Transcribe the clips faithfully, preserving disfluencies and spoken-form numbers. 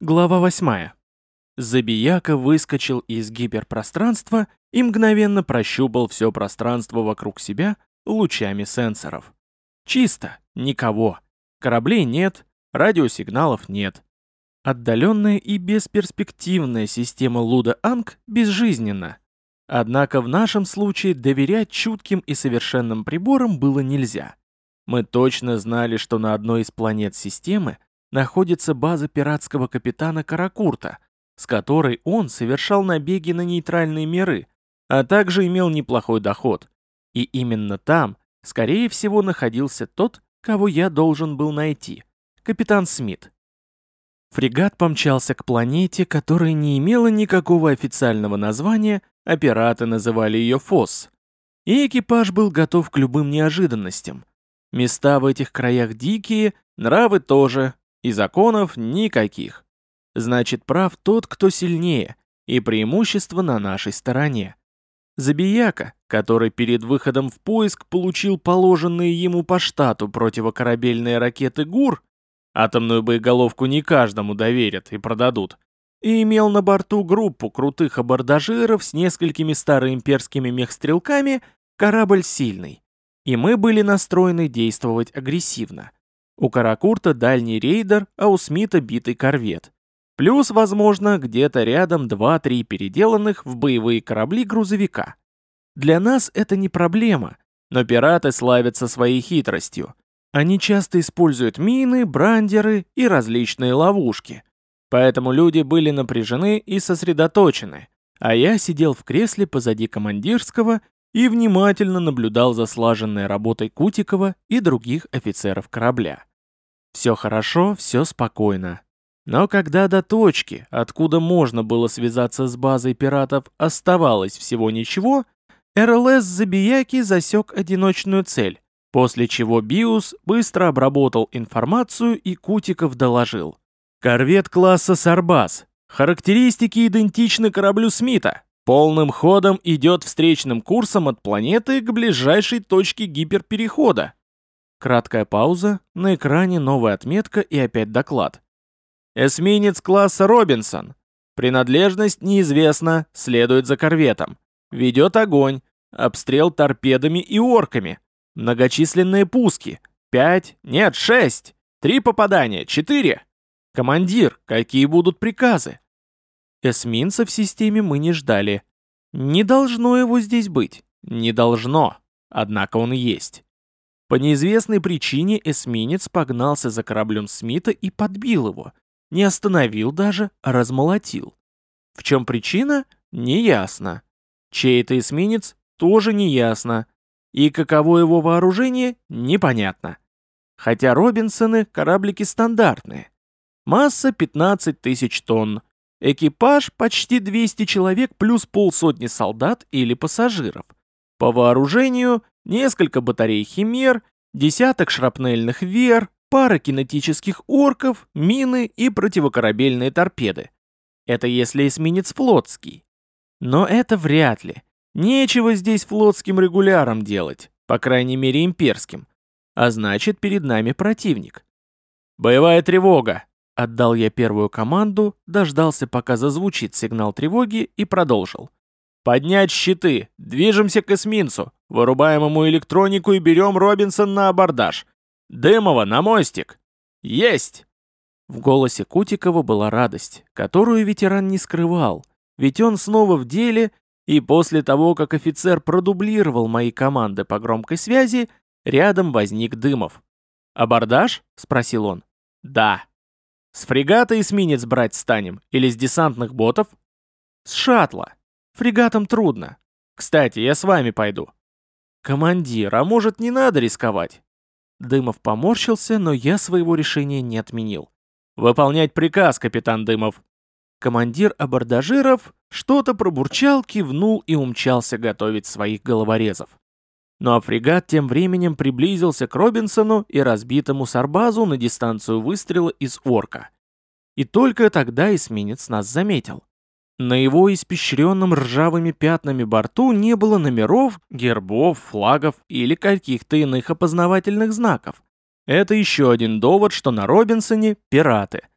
Глава восьмая. Забияка выскочил из гиперпространства и мгновенно прощупал все пространство вокруг себя лучами сенсоров. Чисто, никого. Кораблей нет, радиосигналов нет. Отдаленная и бесперспективная система Луда-Анг безжизненна. Однако в нашем случае доверять чутким и совершенным приборам было нельзя. Мы точно знали, что на одной из планет системы находится база пиратского капитана Каракурта, с которой он совершал набеги на нейтральные миры, а также имел неплохой доход. И именно там, скорее всего, находился тот, кого я должен был найти — капитан Смит. Фрегат помчался к планете, которая не имела никакого официального названия, а пираты называли ее Фосс. И экипаж был готов к любым неожиданностям. Места в этих краях дикие, нравы тоже, и законов никаких. Значит, прав тот, кто сильнее, и преимущество на нашей стороне. Забияка, который перед выходом в поиск получил положенные ему по штату противокорабельные ракеты ГУР, атомную боеголовку не каждому доверят и продадут, и имел на борту группу крутых абордажиров с несколькими староимперскими мехстрелками, корабль сильный. И мы были настроены действовать агрессивно. У Каракурта дальний рейдер, а у Смита битый корвет. Плюс, возможно, где-то рядом два-три переделанных в боевые корабли грузовика. Для нас это не проблема, но пираты славятся своей хитростью. Они часто используют мины, брандеры и различные ловушки. Поэтому люди были напряжены и сосредоточены, а я сидел в кресле позади командирского и внимательно наблюдал за слаженной работой Кутикова и других офицеров корабля. Все хорошо, все спокойно. Но когда до точки, откуда можно было связаться с базой пиратов, оставалось всего ничего, эр эл эс Забияки засек одиночную цель, после чего Биус быстро обработал информацию и Кутиков доложил. Корвет класса Сарбас. Характеристики идентичны кораблю Смита. Полным ходом идет встречным курсом от планеты к ближайшей точке гиперперехода. Краткая пауза, на экране новая отметка и опять доклад. Эсминец класса Робинсон. Принадлежность неизвестна, следует за корветом. Ведет огонь, обстрел торпедами и орками. Многочисленные пуски. Пять, нет, шесть. Три попадания, четыре. Командир, какие будут приказы? Эсминца в системе мы не ждали. Не должно его здесь быть. Не должно. Однако он есть. По неизвестной причине эсминец погнался за кораблем Смита и подбил его. Не остановил даже, а размолотил. В чем причина? Неясно. Чей это эсминец? Тоже неясно. И каково его вооружение? Непонятно. Хотя Робинсоны — кораблики стандартные. Масса пятнадцать тысяч тонн. Экипаж почти двести человек плюс полсотни солдат или пассажиров. По вооружению несколько батарей химер, десяток шрапнельных веер, пара кинетических орков, мины и противокорабельные торпеды. Это если эсминец флотский. Но это вряд ли. Нечего здесь флотским регулярам делать, по крайней мере имперским. А значит, перед нами противник. «Боевая тревога!» Отдал я первую команду, дождался, пока зазвучит сигнал тревоги, и продолжил. «Поднять щиты! Движемся к эсминцу! Вырубаем ему электронику и берем Робинсон на абордаж! Дымова, на мостик! Есть!» В голосе Кутикова была радость, которую ветеран не скрывал, ведь он снова в деле, и после того, как офицер продублировал мои команды по громкой связи, рядом возник Дымов. «Абордаж?» — спросил он. «Да». «С фрегата эсминец брать станем? Или с десантных ботов?» «С шаттла. Фрегатам трудно. Кстати, я с вами пойду». «Командир, а может, не надо рисковать?» Дымов поморщился, но я своего решения не отменил. «Выполнять приказ, капитан Дымов». Командир абордажиров что-то пробурчал, кивнул и умчался готовить своих головорезов. Ну а фрегат тем временем приблизился к Робинсону и разбитому сарбазу на дистанцию выстрела из орка. И только тогда эсминец нас заметил. На его испещренном ржавыми пятнами борту не было номеров, гербов, флагов или каких-то иных опознавательных знаков. Это еще один довод, что на Робинсоне пираты.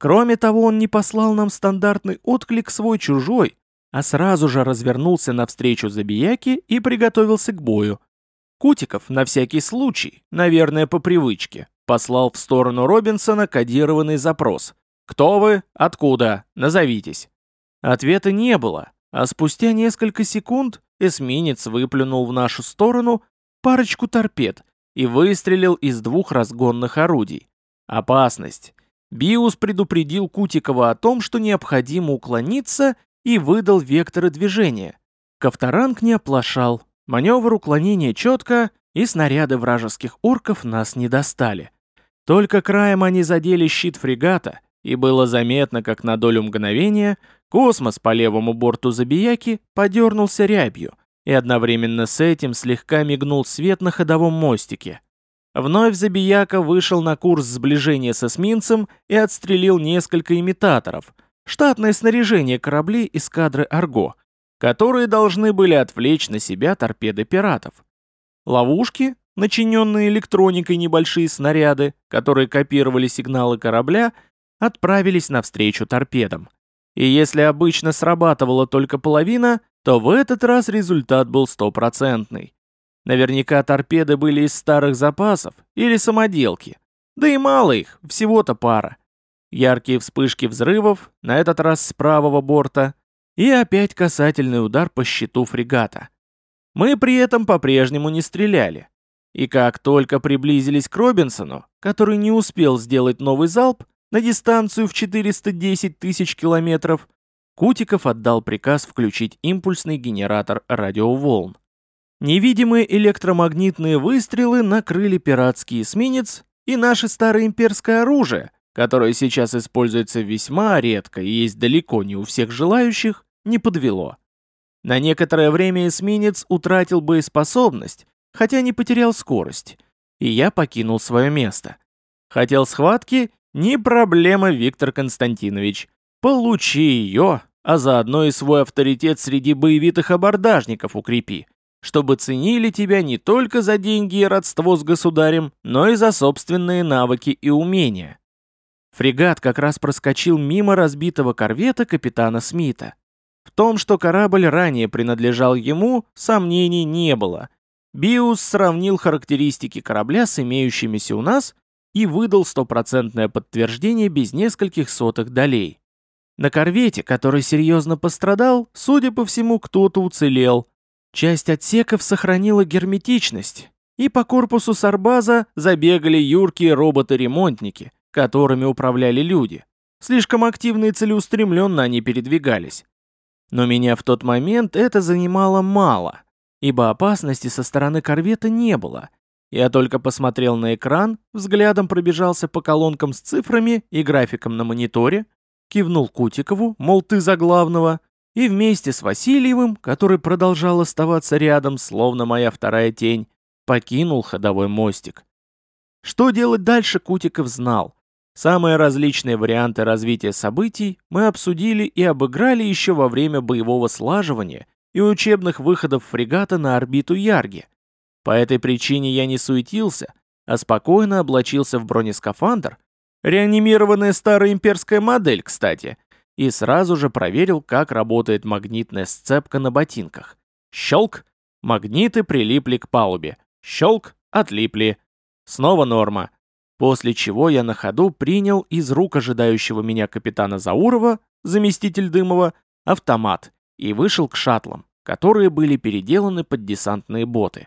Кроме того, он не послал нам стандартный отклик свой-чужой, а сразу же развернулся навстречу Забияке и приготовился к бою. Кутиков, на всякий случай, наверное, по привычке, послал в сторону Робинсона кодированный запрос. «Кто вы? Откуда? Назовитесь». Ответа не было, а спустя несколько секунд эсминец выплюнул в нашу сторону парочку торпед и выстрелил из двух разгонных орудий. Опасность. Биус предупредил Кутикова о том, что необходимо уклониться, и выдал векторы движения. Ковторанг не оплошал, маневр уклонения четко, и снаряды вражеских орков нас не достали. Только краем они задели щит фрегата, и было заметно, как на долю мгновения космос по левому борту Забияки подернулся рябью, и одновременно с этим слегка мигнул свет на ходовом мостике. Вновь Забияка вышел на курс сближения с эсминцем и отстрелил несколько имитаторов, штатное снаряжение кораблей эскадры Арго, которые должны были отвлечь на себя торпеды пиратов. Ловушки, начиненные электроникой небольшие снаряды, которые копировали сигналы корабля, отправились навстречу торпедам. И если обычно срабатывала только половина, то в этот раз результат был стопроцентный. Наверняка торпеды были из старых запасов или самоделки. Да и мало их, всего-то пара. Яркие вспышки взрывов, на этот раз с правого борта, и опять касательный удар по щиту фрегата. Мы при этом по-прежнему не стреляли. И как только приблизились к Робинсону, который не успел сделать новый залп, на дистанцию в четыреста десять тысяч километров, Кутиков отдал приказ включить импульсный генератор радиоволн. Невидимые электромагнитные выстрелы накрыли пиратский эсминец, и наше старое имперское оружие, которое сейчас используется весьма редко и есть далеко не у всех желающих, не подвело. На некоторое время эсминец утратил боеспособность, хотя не потерял скорость, и я покинул свое место. Хотел схватки? Не проблема, Виктор Константинович. Получи ее, а заодно и свой авторитет среди боевитых абордажников укрепи, чтобы ценили тебя не только за деньги и родство с государем, но и за собственные навыки и умения. Фрегат как раз проскочил мимо разбитого корвета капитана Смита. В том, что корабль ранее принадлежал ему, сомнений не было. Биус сравнил характеристики корабля с имеющимися у нас и выдал стопроцентное подтверждение без нескольких сотых долей. На корвете, который серьезно пострадал, судя по всему, кто-то уцелел. Часть отсеков сохранила герметичность, и по корпусу сарбаза забегали юркие роботы-ремонтники, которыми управляли люди. Слишком активно и целеустремленно они передвигались. Но меня в тот момент это занимало мало, ибо опасности со стороны корвета не было. Я только посмотрел на экран, взглядом пробежался по колонкам с цифрами и графиком на мониторе, кивнул Кутикову, мол, ты за главного, и вместе с Васильевым, который продолжал оставаться рядом, словно моя вторая тень, покинул ходовой мостик. Что делать дальше, Кутиков знал. Самые различные варианты развития событий мы обсудили и обыграли еще во время боевого слаживания и учебных выходов фрегата на орбиту Ярги. По этой причине я не суетился, а спокойно облачился в бронескафандр, реанимированная старая имперская модель, кстати, и сразу же проверил, как работает магнитная сцепка на ботинках. Щелк! Магниты прилипли к палубе. Щелк! Отлипли. Снова норма. После чего я на ходу принял из рук ожидающего меня капитана Заурова, заместитель Дымова, автомат и вышел к шаттлам, которые были переделаны под десантные боты.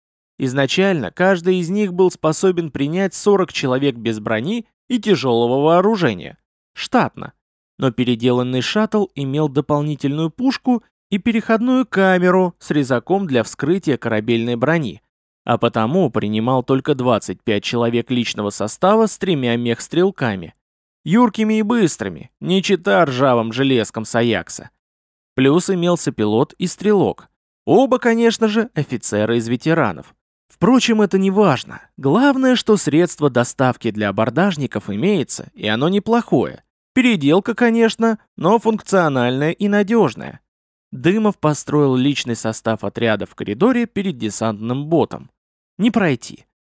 Изначально каждый из них был способен принять сорок человек без брони и тяжелого вооружения. Штатно. Но переделанный шаттл имел дополнительную пушку и переходную камеру с резаком для вскрытия корабельной брони, а потому принимал только двадцать пять человек личного состава с тремя мехстрелками. Юркими и быстрыми, не чита ржавым железкам с Аякса. Плюс имелся пилот и стрелок. Оба, конечно же, офицеры из ветеранов. Впрочем, это не важно. Главное, что средство доставки для абордажников имеется, и оно неплохое. Переделка, конечно, но функциональная и надежная. Дымов построил личный состав отряда в коридоре перед десантным ботом. Не пройти.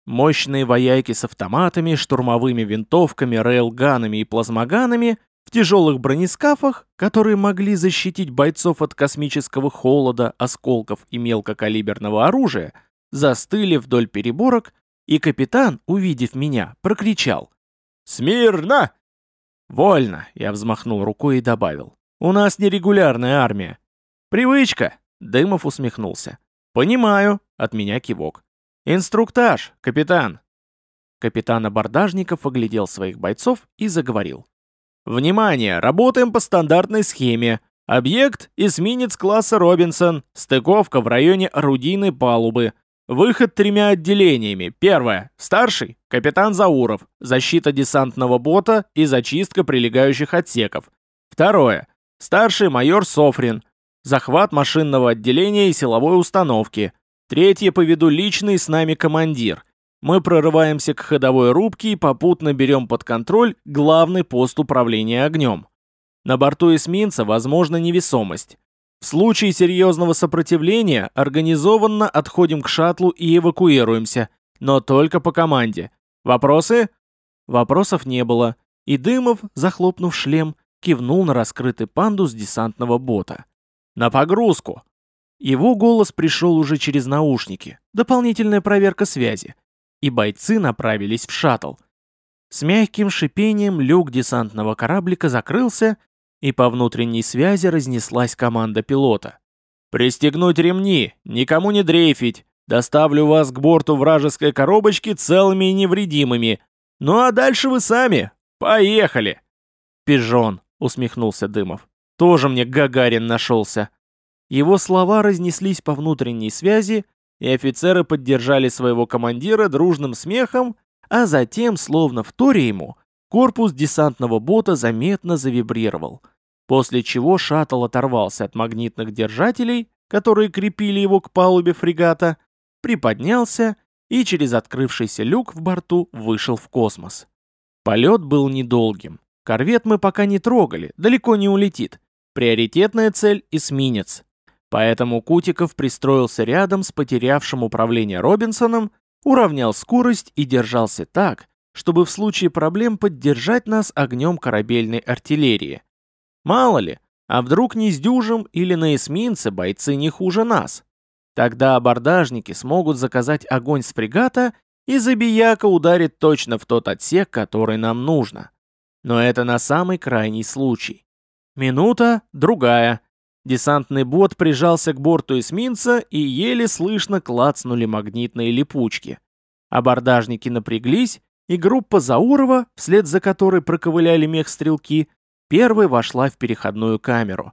Мощные вояки с автоматами, штурмовыми винтовками, рейлганами и плазмоганами в тяжелых бронескафах, которые могли защитить бойцов от космического холода, осколков и мелкокалиберного оружия, застыли вдоль переборок, и капитан, увидев меня, прокричал: «Смирно!» «Вольно!» — я взмахнул рукой и добавил. «У нас нерегулярная армия». «Привычка!» — Дымов усмехнулся. «Понимаю!» — от меня кивок. «Инструктаж, капитан!» Капитан абордажников оглядел своих бойцов и заговорил. «Внимание! Работаем по стандартной схеме. Объект — эсминец класса Робинсон. Стыковка в районе орудийной палубы. Выход тремя отделениями. Первое. Старший — капитан Зауров. Защита десантного бота и зачистка прилегающих отсеков. Второе. Старший майор Софрин. Захват машинного отделения и силовой установки. Третье поведу личный с нами командир. Мы прорываемся к ходовой рубке и попутно берем под контроль главный пост управления огнем. На борту эсминца возможна невесомость. В случае серьезного сопротивления организованно отходим к шаттлу и эвакуируемся, но только по команде. Вопросы?» Вопросов не было, и Дымов, захлопнув шлем, кивнул на раскрытый пандус десантного бота. «На погрузку!» Его голос пришел уже через наушники, дополнительная проверка связи, и бойцы направились в шаттл. С мягким шипением люк десантного кораблика закрылся, и по внутренней связи разнеслась команда пилота. «Пристегнуть ремни, никому не дрейфить, доставлю вас к борту вражеской коробочки целыми и невредимыми. Ну а дальше вы сами. Поехали!» «Пижон», — усмехнулся Дымов. «Тоже мне Гагарин нашелся». Его слова разнеслись по внутренней связи, и офицеры поддержали своего командира дружным смехом, а затем, словно вторя ему, корпус десантного бота заметно завибрировал, после чего шаттл оторвался от магнитных держателей, которые крепили его к палубе фрегата, приподнялся и через открывшийся люк в борту вышел в космос. Полет был недолгим. Корвет мы пока не трогали, далеко не улетит. Приоритетная цель — эсминец. Поэтому Кутиков пристроился рядом с потерявшим управление Робинсоном, уравнял скорость и держался так, чтобы в случае проблем поддержать нас огнем корабельной артиллерии. Мало ли, а вдруг не сдюжим или на эсминце бойцы не хуже нас? Тогда абордажники смогут заказать огонь с фрегата, и Забияка ударит точно в тот отсек, который нам нужно. Но это на самый крайний случай. Минута, другая. Десантный бот прижался к борту эсминца, и еле слышно клацнули магнитные липучки. Абордажники напряглись, и группа Заурова, вслед за которой проковыляли мехстрелки, первой вошла в переходную камеру.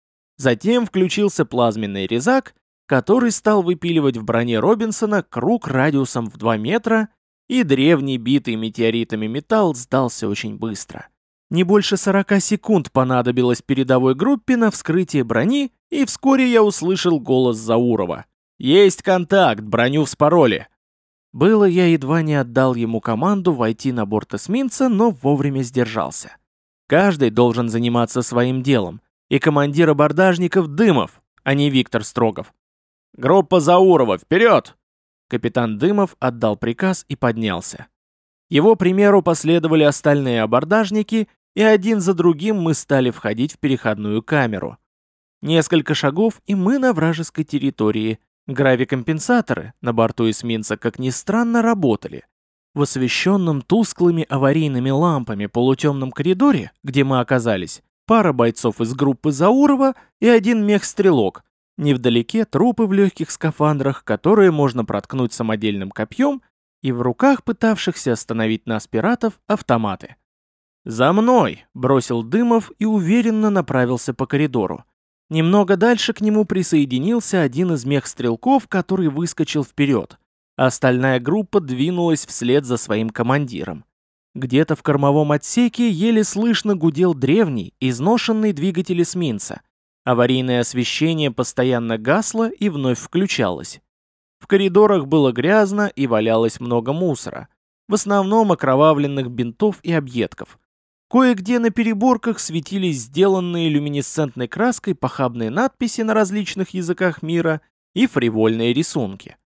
Затем включился плазменный резак, который стал выпиливать в броне Робинсона круг радиусом в два метра, и древний битый метеоритами металл сдался очень быстро. Не больше сорока секунд понадобилось передовой группе на вскрытие брони, и вскоре я услышал голос Заурова. «Есть контакт, броню вспороли!» Было я едва не отдал ему команду войти на борт эсминца, но вовремя сдержался. Каждый должен заниматься своим делом, и командир абордажников Дымов, а не Виктор Строгов. «Группа Заурова, вперед!» Капитан Дымов отдал приказ и поднялся. Его примеру последовали остальные абордажники, и один за другим мы стали входить в переходную камеру. Несколько шагов, и мы на вражеской территории. Гравикомпенсаторы на борту эсминца, как ни странно, работали. В освещенном тусклыми аварийными лампами полутемном коридоре, где мы оказались, пара бойцов из группы Заурова и один мехстрелок. Невдалеке трупы в легких скафандрах, которые можно проткнуть самодельным копьем, и в руках пытавшихся остановить нас пиратов автоматы. «За мной!» — бросил Дымов и уверенно направился по коридору. Немного дальше к нему присоединился один из мехстрелков, который выскочил вперед. Остальная группа двинулась вслед за своим командиром. Где-то в кормовом отсеке еле слышно гудел древний, изношенный двигатель эсминца. Аварийное освещение постоянно гасло и вновь включалось. В коридорах было грязно и валялось много мусора, в основном окровавленных бинтов и объедков. Кое-где на переборках светились сделанные люминесцентной краской похабные надписи на различных языках мира и фривольные рисунки.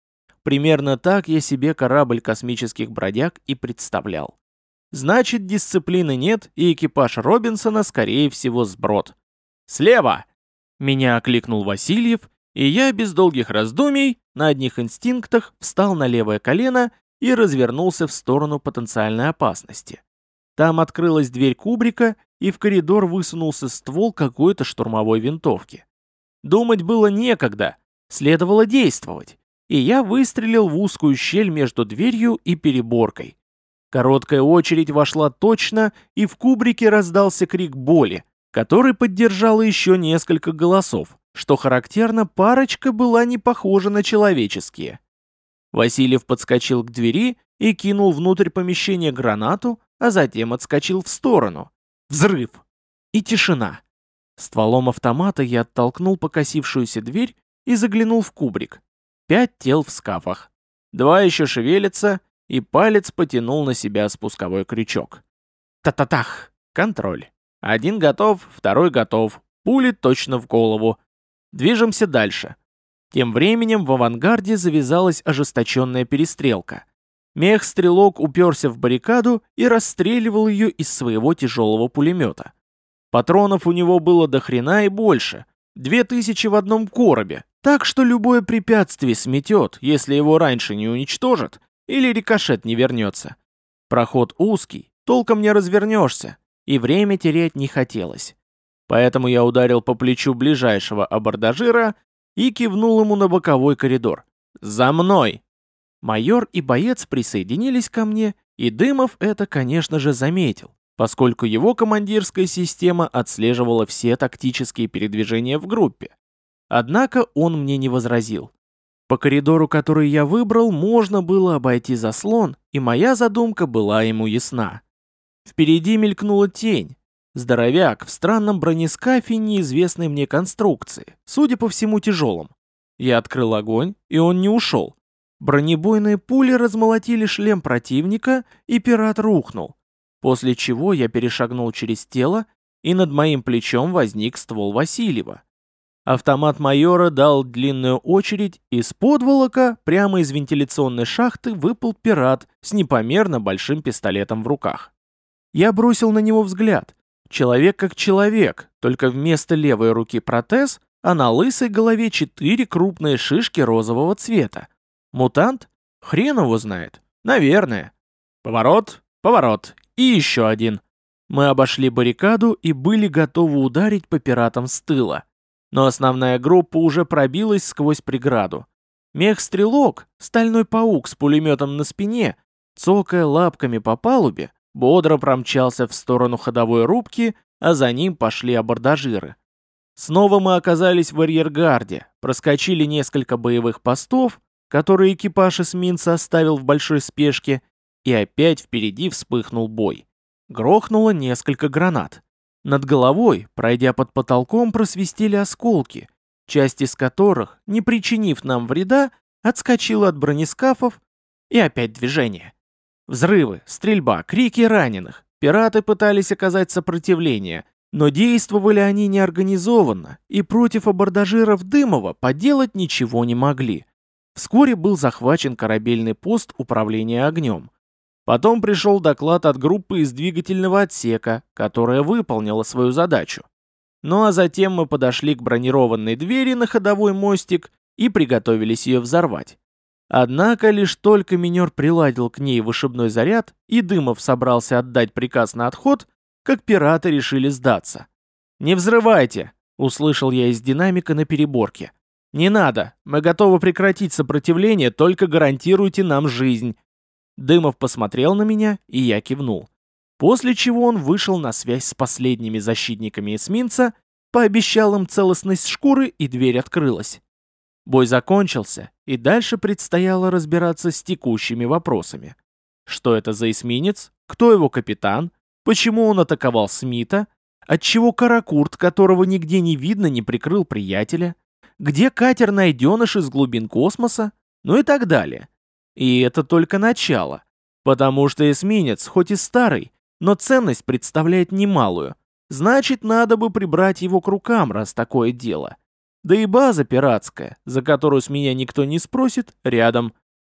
Примерно так я себе корабль космических бродяг и представлял. Значит, дисциплины нет, и экипаж Робинсона, скорее всего, сброд. «Слева!» — меня окликнул Васильев, и я без долгих раздумий, на одних инстинктах, встал на левое колено и развернулся в сторону потенциальной опасности. Там открылась дверь кубрика, и в коридор высунулся ствол какой-то штурмовой винтовки. Думать было некогда, следовало действовать, и я выстрелил в узкую щель между дверью и переборкой. Короткая очередь вошла точно, и в кубрике раздался крик боли, который поддержало еще несколько голосов. Что характерно, парочка была не похожа на человеческие. Васильев подскочил к двери и кинул внутрь помещения гранату, а затем отскочил в сторону. Взрыв! И тишина. Стволом автомата я оттолкнул покосившуюся дверь и заглянул в кубрик. Пять тел в скафах. Два еще шевелятся, и палец потянул на себя спусковой крючок. Та-та-тах! Контроль. Один готов, второй готов. Пули точно в голову. Движемся дальше. Тем временем в авангарде завязалась ожесточенная перестрелка. Мех-стрелок уперся в баррикаду и расстреливал ее из своего тяжелого пулемета. Патронов у него было до хрена и больше. Две тысячи в одном коробе. Так что любое препятствие сметет, если его раньше не уничтожат, или рикошет не вернется. Проход узкий, толком не развернешься, и время терять не хотелось. Поэтому я ударил по плечу ближайшего абордажира и кивнул ему на боковой коридор. «За мной!» Майор и боец присоединились ко мне, и Дымов это, конечно же, заметил, поскольку его командирская система отслеживала все тактические передвижения в группе. Однако он мне не возразил. По коридору, который я выбрал, можно было обойти заслон, и моя задумка была ему ясна. Впереди мелькнула тень. Здоровяк в странном бронескафе неизвестной мне конструкции, судя по всему тяжелым. Я открыл огонь, и он не ушел. Бронебойные пули размолотили шлем противника, и пират рухнул. После чего я перешагнул через тело, и над моим плечом возник ствол Васильева. Автомат майора дал длинную очередь, и с подволока, прямо из вентиляционной шахты, выпал пират с непомерно большим пистолетом в руках. Я бросил на него взгляд. Человек как человек, только вместо левой руки протез, а на лысой голове четыре крупные шишки розового цвета. Мутант? Хрен его знает. Наверное. Поворот, поворот. И еще один. Мы обошли баррикаду и были готовы ударить по пиратам с тыла. Но основная группа уже пробилась сквозь преграду. Мех-стрелок, стальной паук с пулеметом на спине, цокая лапками по палубе, бодро промчался в сторону ходовой рубки, а за ним пошли абордажиры. Снова мы оказались в арьергарде, проскочили несколько боевых постов, которые экипаж эсминца оставил в большой спешке, и опять впереди вспыхнул бой. Грохнуло несколько гранат. Над головой, пройдя под потолком, просвистели осколки, часть из которых, не причинив нам вреда, отскочила от бронескафов, и опять движение. Взрывы, стрельба, крики раненых. Пираты пытались оказать сопротивление, но действовали они неорганизованно, и против абордажиров Дымова поделать ничего не могли. Вскоре был захвачен корабельный пост управления огнем. Потом пришел доклад от группы из двигательного отсека, которая выполнила свою задачу. Ну а затем мы подошли к бронированной двери на ходовой мостик и приготовились ее взорвать. Однако лишь только минер приладил к ней вышибной заряд, и Дымов собрался отдать приказ на отход, как пираты решили сдаться. «Не взрывайте!» — услышал я из динамика на переборке. «Не надо, мы готовы прекратить сопротивление, только гарантируйте нам жизнь». Дымов посмотрел на меня, и я кивнул. После чего он вышел на связь с последними защитниками эсминца, пообещал им целостность шкуры, и дверь открылась. Бой закончился, и дальше предстояло разбираться с текущими вопросами. Что это за эсминец? Кто его капитан? Почему он атаковал Смита? Отчего Каракурт, которого нигде не видно, не прикрыл приятеля? Где катер-найденыш из глубин космоса? Ну и так далее. И это только начало. Потому что эсминец, хоть и старый, но ценность представляет немалую. Значит, надо бы прибрать его к рукам, раз такое дело. Да и база пиратская, за которую с меня никто не спросит, рядом.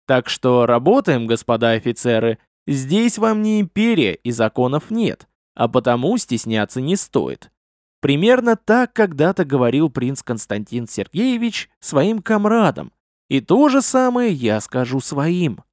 Так что работаем, господа офицеры. Здесь вам не империя и законов нет, а потому стесняться не стоит. Примерно так когда-то говорил принц Константин Сергеевич своим комрадам. И то же самое я скажу своим.